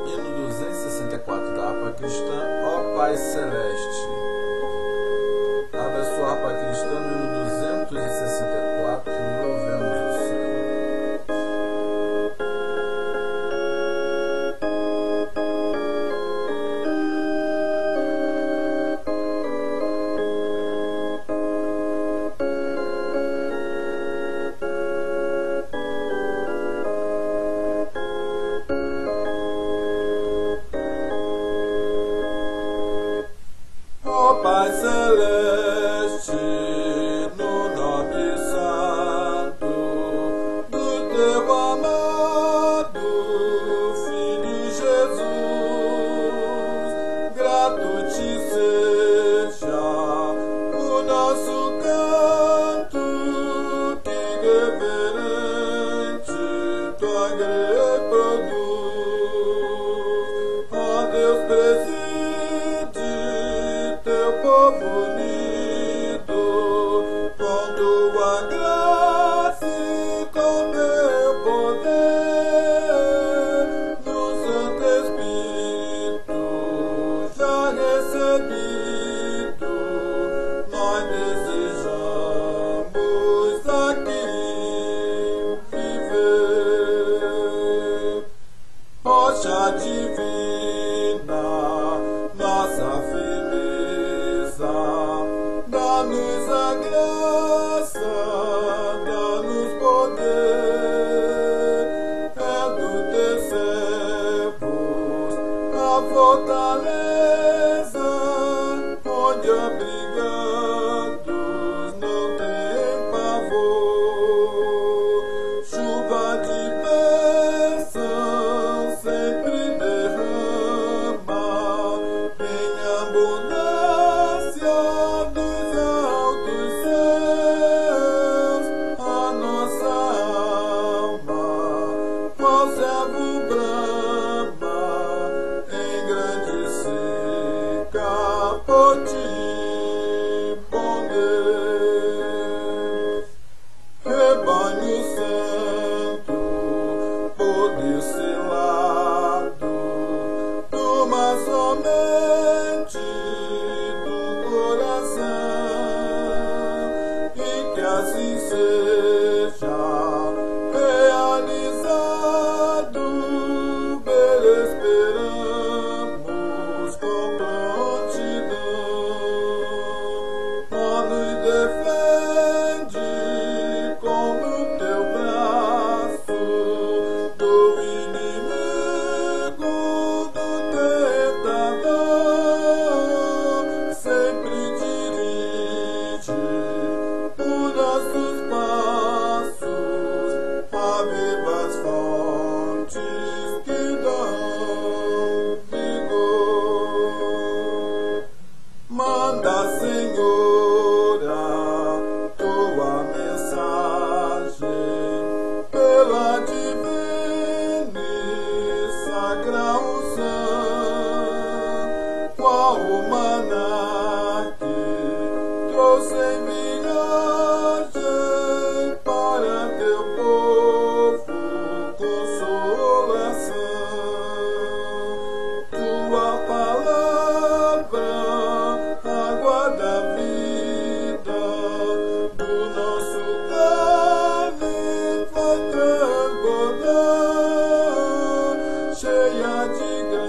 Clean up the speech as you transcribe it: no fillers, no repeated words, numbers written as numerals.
Hino 264 da harpa cristã, ó Pai Celeste. Abre a sua harpa cristã no hino 264, louvemos o Senhor. Ó Pai Celeste, no nome santo do teu amado Filho Jesus, grato te seja o nosso canto, que reverente tua grei produz. Ó Deus preside teu povo unido, com tua graça e com teu poder, no Santo Espírito já recebido, nós desejamos aqui viver. Rocha divina, nossa firmeza, dá-nos a graça, dá-nos poder, é do teus servos a fortaleza, onde abrigados não tem pavor. Chuva de bênção sempre derrama em abundância dos altos céus, a nossa alma, qual servo brama, engrandecer-se-á por ti, bom Deus. Rebanho santo, poder selado, toma somente do coração, e que assim seja realizado, ver esperamos com prontidão. Ó, nos defende com o teu braço do inimigo, do tentador, sempre dirige os nossos passos, aviva as fontes que dão vigor. Manda, Senhora, tua mensagem pela divina e sacra unção, qual o maná que trouxe em viagem para teu povo consolação. Tua palavra, água da vida, do nosso carne vai transbordar, cheia de graça